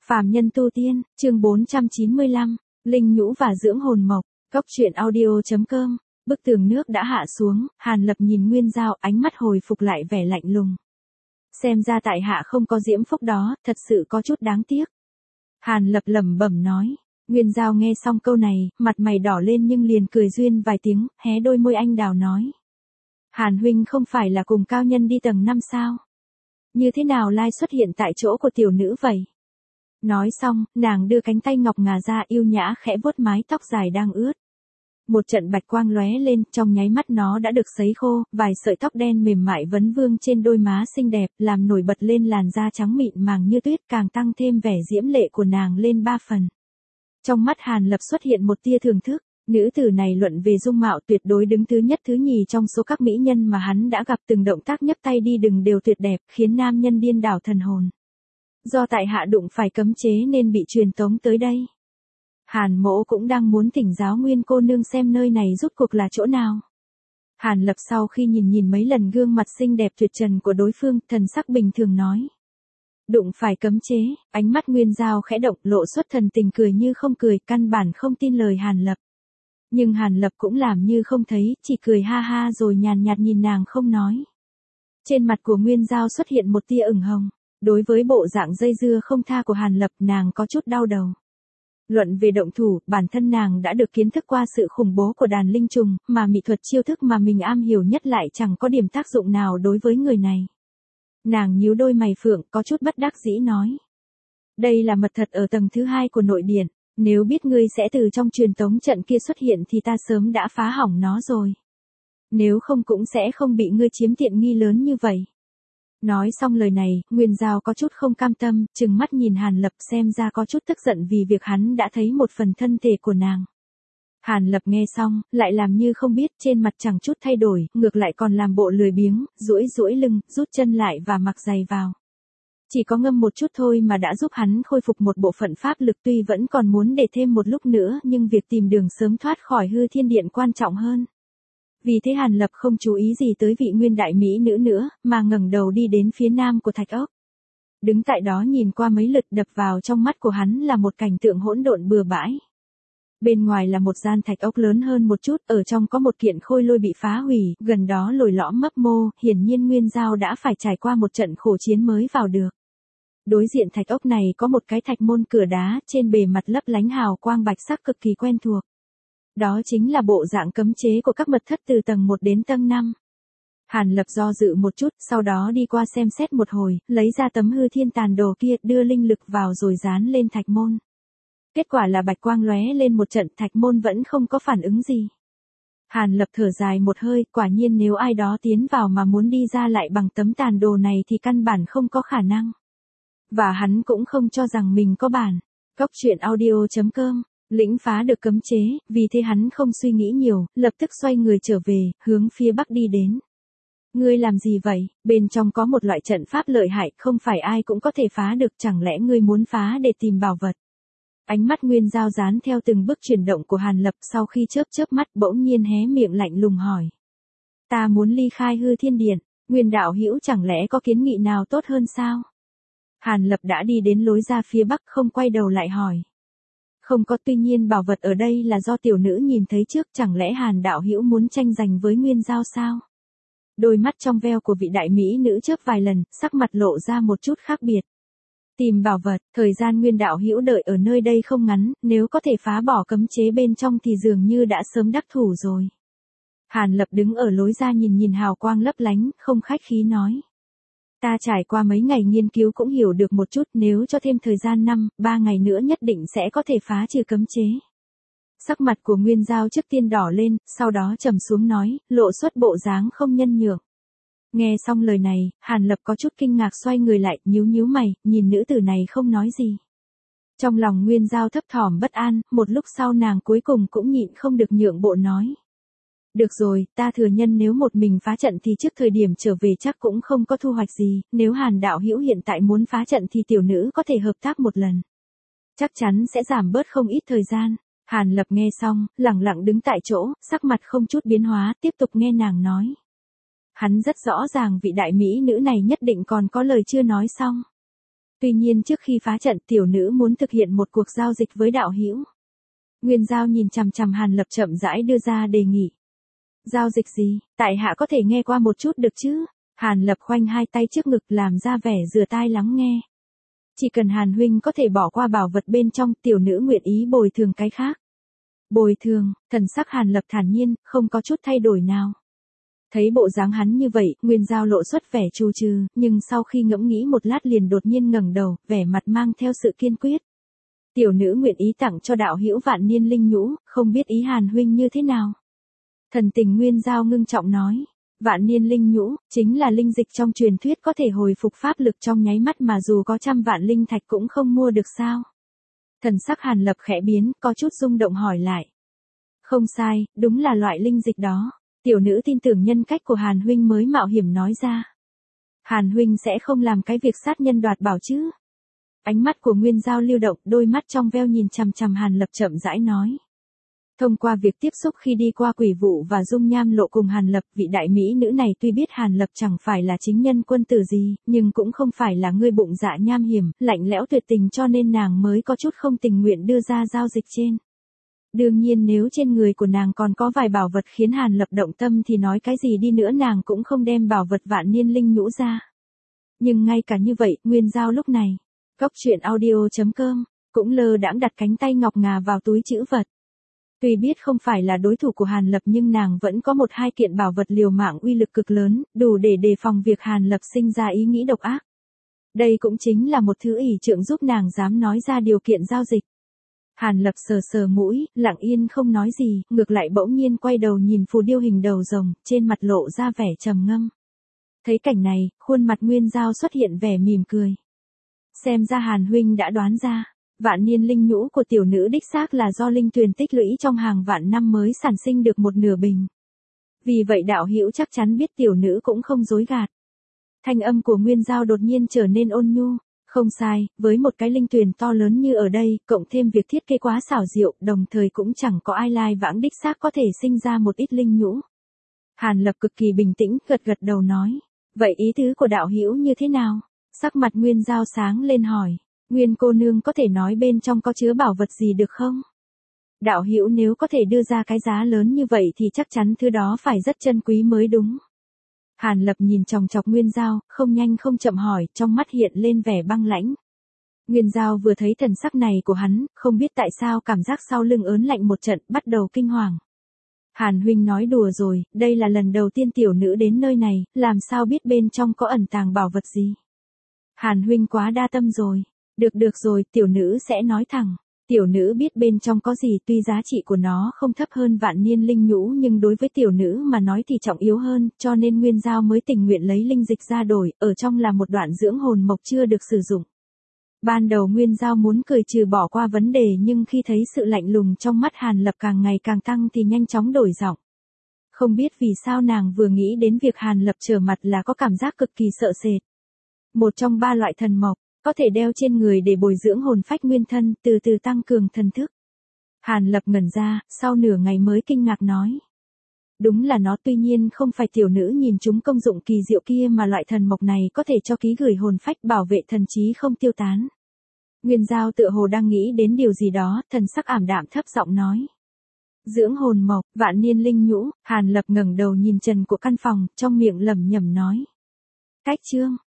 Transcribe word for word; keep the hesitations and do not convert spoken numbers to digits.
Phàm nhân tu tiên, chương bốn trăm chín mươi lăm, linh nhũ và dưỡng hồn mộc, góc truyện audio.com. Bức tường nước đã hạ xuống, Hàn Lập nhìn Nguyên Dao, ánh mắt hồi phục lại vẻ lạnh lùng. Xem ra tại hạ không có diễm phúc đó, thật sự có chút đáng tiếc. Hàn Lập lẩm bẩm nói. Nguyên Dao nghe xong câu này, mặt mày đỏ lên nhưng liền cười duyên vài tiếng, hé đôi môi anh đào nói. Hàn huynh không phải là cùng cao nhân đi tầng năm sao? Như thế nào lai xuất hiện tại chỗ của tiểu nữ vậy? Nói xong, nàng đưa cánh tay ngọc ngà ra yêu nhã khẽ vuốt mái tóc dài đang ướt. Một trận bạch quang lóe lên, trong nháy mắt nó đã được sấy khô, vài sợi tóc đen mềm mại vấn vương trên đôi má xinh đẹp, làm nổi bật lên làn da trắng mịn màng như tuyết, càng tăng thêm vẻ diễm lệ của nàng lên ba phần. Trong mắt Hàn Lập xuất hiện một tia thưởng thức, nữ tử này luận về dung mạo tuyệt đối đứng thứ nhất thứ nhì trong số các mỹ nhân mà hắn đã gặp, từng động tác nhấc tay đi đừng đều tuyệt đẹp, khiến nam nhân điên đảo thần hồn. Do tại hạ đụng phải cấm chế nên bị truyền tống tới đây. Hàn Mỗ cũng đang muốn thỉnh giáo Nguyên cô nương xem nơi này rốt cuộc là chỗ nào. Hàn Lập sau khi nhìn nhìn mấy lần gương mặt xinh đẹp tuyệt trần của đối phương, thần sắc bình thường nói. Đụng phải cấm chế, ánh mắt Nguyên Dao khẽ động, lộ xuất thần tình cười như không cười, căn bản không tin lời Hàn Lập. Nhưng Hàn Lập cũng làm như không thấy, chỉ cười ha ha rồi nhàn nhạt nhìn nàng không nói. Trên mặt của Nguyên Dao xuất hiện một tia ửng hồng. Đối với bộ dạng dây dưa không tha của Hàn Lập, nàng có chút đau đầu. Luận về động thủ, bản thân nàng đã được kiến thức qua sự khủng bố của đàn linh trùng, mà mỹ thuật chiêu thức mà mình am hiểu nhất lại chẳng có điểm tác dụng nào đối với người này. Nàng nhíu đôi mày phượng, có chút bất đắc dĩ nói. Đây là mật thật ở tầng thứ hai của nội điện, nếu biết ngươi sẽ từ trong truyền tống trận kia xuất hiện thì ta sớm đã phá hỏng nó rồi. Nếu không cũng sẽ không bị ngươi chiếm tiện nghi lớn như vậy. Nói xong lời này, Nguyên Dao có chút không cam tâm, trừng mắt nhìn Hàn Lập, xem ra có chút tức giận vì việc hắn đã thấy một phần thân thể của nàng. Hàn Lập nghe xong, lại làm như không biết, trên mặt chẳng chút thay đổi, ngược lại còn làm bộ lười biếng, duỗi duỗi lưng, rút chân lại và mặc giày vào. Chỉ có ngâm một chút thôi mà đã giúp hắn khôi phục một bộ phận pháp lực, tuy vẫn còn muốn để thêm một lúc nữa nhưng việc tìm đường sớm thoát khỏi hư thiên điện quan trọng hơn. Vì thế Hàn Lập không chú ý gì tới vị nguyên đại mỹ nữ nữa, mà ngẩng đầu đi đến phía nam của thạch ốc. Đứng tại đó nhìn qua mấy lượt, đập vào trong mắt của hắn là một cảnh tượng hỗn độn bừa bãi. Bên ngoài là một gian thạch ốc lớn hơn một chút, ở trong có một kiện khôi lôi bị phá hủy, gần đó lồi lõm mấp mô, hiển nhiên Nguyên Dao đã phải trải qua một trận khổ chiến mới vào được. Đối diện thạch ốc này có một cái thạch môn cửa đá, trên bề mặt lấp lánh hào quang bạch sắc cực kỳ quen thuộc. Đó chính là bộ dạng cấm chế của các mật thất từ tầng một đến tầng năm. Hàn Lập do dự một chút, sau đó đi qua xem xét một hồi, lấy ra tấm hư thiên tàn đồ kia, đưa linh lực vào rồi dán lên thạch môn. Kết quả là bạch quang lóe lên một trận, thạch môn vẫn không có phản ứng gì. Hàn Lập thở dài một hơi, quả nhiên nếu ai đó tiến vào mà muốn đi ra lại bằng tấm tàn đồ này thì căn bản không có khả năng. Và hắn cũng không cho rằng mình có bản. Góc truyện audio.com. Lĩnh phá được cấm chế, vì thế hắn không suy nghĩ nhiều, lập tức xoay người trở về, hướng phía bắc đi đến. Ngươi làm gì vậy? Bên trong có một loại trận pháp lợi hại, không phải ai cũng có thể phá được, chẳng lẽ ngươi muốn phá để tìm bảo vật? Ánh mắt Nguyên Dao dán theo từng bước chuyển động của Hàn Lập, sau khi chớp chớp mắt bỗng nhiên hé miệng lạnh lùng hỏi. Ta muốn ly khai hư thiên điện, Nguyên đạo hữu chẳng lẽ có kiến nghị nào tốt hơn sao? Hàn Lập đã đi đến lối ra phía bắc, không quay đầu lại hỏi. Không có, tuy nhiên bảo vật ở đây là do tiểu nữ nhìn thấy trước, chẳng lẽ Hàn đạo hữu muốn tranh giành với Nguyên Dao sao? Đôi mắt trong veo của vị đại mỹ nữ chớp vài lần, sắc mặt lộ ra một chút khác biệt. Tìm bảo vật, thời gian Nguyên đạo hữu đợi ở nơi đây không ngắn, nếu có thể phá bỏ cấm chế bên trong thì dường như đã sớm đắc thủ rồi. Hàn Lập đứng ở lối ra nhìn nhìn hào quang lấp lánh, không khách khí nói. Ta trải qua mấy ngày nghiên cứu cũng hiểu được một chút, nếu cho thêm thời gian năm, ba ngày nữa nhất định sẽ có thể phá trừ cấm chế. Sắc mặt của Nguyên Dao trước tiên đỏ lên, sau đó trầm xuống nói, lộ xuất bộ dáng không nhân nhượng. Nghe xong lời này, Hàn Lập có chút kinh ngạc xoay người lại, nhíu nhíu mày, nhìn nữ tử này không nói gì. Trong lòng Nguyên Dao thấp thỏm bất an, một lúc sau nàng cuối cùng cũng nhịn không được nhượng bộ nói. Được rồi, ta thừa nhân nếu một mình phá trận thì trước thời điểm trở về chắc cũng không có thu hoạch gì, nếu Hàn đạo hữu hiện tại muốn phá trận thì tiểu nữ có thể hợp tác một lần. Chắc chắn sẽ giảm bớt không ít thời gian. Hàn Lập nghe xong, lẳng lặng đứng tại chỗ, sắc mặt không chút biến hóa, tiếp tục nghe nàng nói. Hắn rất rõ ràng vị đại mỹ nữ này nhất định còn có lời chưa nói xong. Tuy nhiên trước khi phá trận tiểu nữ muốn thực hiện một cuộc giao dịch với đạo hữu. Nguyên Giao nhìn chằm chằm Hàn Lập chậm rãi đưa ra đề nghị. Giao dịch gì, tại hạ có thể nghe qua một chút được chứ? Hàn Lập khoanh hai tay trước ngực làm ra vẻ dừa tai lắng nghe. Chỉ cần Hàn huynh có thể bỏ qua bảo vật bên trong, tiểu nữ nguyện ý bồi thường cái khác. Bồi thường, thần sắc Hàn Lập thản nhiên, không có chút thay đổi nào. Thấy bộ dáng hắn như vậy, Nguyên Giao lộ xuất vẻ trù trừ, nhưng sau khi ngẫm nghĩ một lát liền đột nhiên ngẩng đầu, vẻ mặt mang theo sự kiên quyết. Tiểu nữ nguyện ý tặng cho đạo hữu vạn niên linh nhũ, không biết ý Hàn huynh như thế nào. Thần tình Nguyên Giao ngưng trọng nói, vạn niên linh nhũ, chính là linh dịch trong truyền thuyết có thể hồi phục pháp lực trong nháy mắt mà dù có trăm vạn linh thạch cũng không mua được sao. Thần sắc Hàn Lập khẽ biến, có chút rung động hỏi lại. Không sai, đúng là loại linh dịch đó. Tiểu nữ tin tưởng nhân cách của Hàn huynh mới mạo hiểm nói ra. Hàn huynh sẽ không làm cái việc sát nhân đoạt bảo chứ? Ánh mắt của Nguyên Giao lưu động, đôi mắt trong veo nhìn chằm chằm Hàn Lập chậm rãi nói. Thông qua việc tiếp xúc khi đi qua quỷ vụ và dung nham lộ cùng Hàn Lập, vị đại mỹ nữ này tuy biết Hàn Lập chẳng phải là chính nhân quân tử gì, nhưng cũng không phải là người bụng dạ nham hiểm, lạnh lẽo tuyệt tình cho nên nàng mới có chút không tình nguyện đưa ra giao dịch trên. Đương nhiên nếu trên người của nàng còn có vài bảo vật khiến Hàn Lập động tâm thì nói cái gì đi nữa nàng cũng không đem bảo vật vạn niên linh nhũ ra. Nhưng ngay cả như vậy, Nguyên Giao lúc này, Cốc truyện audio chấm com, cũng lơ đãng đặt cánh tay ngọc ngà vào túi trữ vật. Tuy biết không phải là đối thủ của Hàn Lập nhưng nàng vẫn có một hai kiện bảo vật liều mạng uy lực cực lớn, đủ để đề phòng việc Hàn Lập sinh ra ý nghĩ độc ác. Đây cũng chính là một thứ ỷ trượng giúp nàng dám nói ra điều kiện giao dịch. Hàn Lập sờ sờ mũi, lặng yên không nói gì, ngược lại bỗng nhiên quay đầu nhìn phù điêu hình đầu rồng, trên mặt lộ ra vẻ trầm ngâm. Thấy cảnh này, khuôn mặt Nguyên Giao xuất hiện vẻ mỉm cười. Xem ra Hàn huynh đã đoán ra, vạn niên linh nhũ của tiểu nữ đích xác là do linh tuyền tích lũy trong hàng vạn năm mới sản sinh được một nửa bình. Vì vậy đạo hữu chắc chắn biết tiểu nữ cũng không dối gạt. Thanh âm của Nguyên Giao đột nhiên trở nên ôn nhu. Không sai, với một cái linh tuyền to lớn như ở đây, cộng thêm việc thiết kế quá xảo diệu, đồng thời cũng chẳng có ai lai vãng đích xác có thể sinh ra một ít linh nhũ. Hàn Lập cực kỳ bình tĩnh, gật gật đầu nói. Vậy ý tứ của đạo hữu như thế nào? Sắc mặt Nguyên Giao sáng lên hỏi. Nguyên cô nương có thể nói bên trong có chứa bảo vật gì được không? Đạo hữu nếu có thể đưa ra cái giá lớn như vậy thì chắc chắn thứ đó phải rất chân quý mới đúng. Hàn Lập nhìn chòng chọc Nguyên Giao, không nhanh không chậm hỏi, trong mắt hiện lên vẻ băng lãnh. Nguyên Giao vừa thấy thần sắc này của hắn, không biết tại sao cảm giác sau lưng ớn lạnh một trận, bắt đầu kinh hoàng. Hàn huynh nói đùa rồi, đây là lần đầu tiên tiểu nữ đến nơi này, làm sao biết bên trong có ẩn tàng bảo vật gì? Hàn huynh quá đa tâm rồi. Được được rồi, tiểu nữ sẽ nói thẳng. Tiểu nữ biết bên trong có gì, tuy giá trị của nó không thấp hơn vạn niên linh nhũ nhưng đối với tiểu nữ mà nói thì trọng yếu hơn, cho nên Nguyên Giao mới tình nguyện lấy linh dịch ra đổi, ở trong là một đoạn dưỡng hồn mộc chưa được sử dụng. Ban đầu Nguyên Giao muốn cười trừ bỏ qua vấn đề nhưng khi thấy sự lạnh lùng trong mắt Hàn Lập càng ngày càng tăng thì nhanh chóng đổi giọng. Không biết vì sao nàng vừa nghĩ đến việc Hàn Lập trở mặt là có cảm giác cực kỳ sợ sệt. Một trong ba loại thần mộc, có thể đeo trên người để bồi dưỡng hồn phách nguyên thân, từ từ tăng cường thần thức. Hàn Lập ngẩn ra, sau nửa ngày mới kinh ngạc nói. Đúng là nó, tuy nhiên không phải tiểu nữ nhìn chúng công dụng kỳ diệu kia mà loại thần mộc này có thể cho ký gửi hồn phách bảo vệ thần trí không tiêu tán. Nguyên Giao tựa hồ đang nghĩ đến điều gì đó, thần sắc ảm đạm thấp giọng nói. Dưỡng hồn mộc, vạn niên linh nhũ, Hàn Lập ngẩng đầu nhìn trần của căn phòng, trong miệng lẩm nhẩm nói. Cách chương.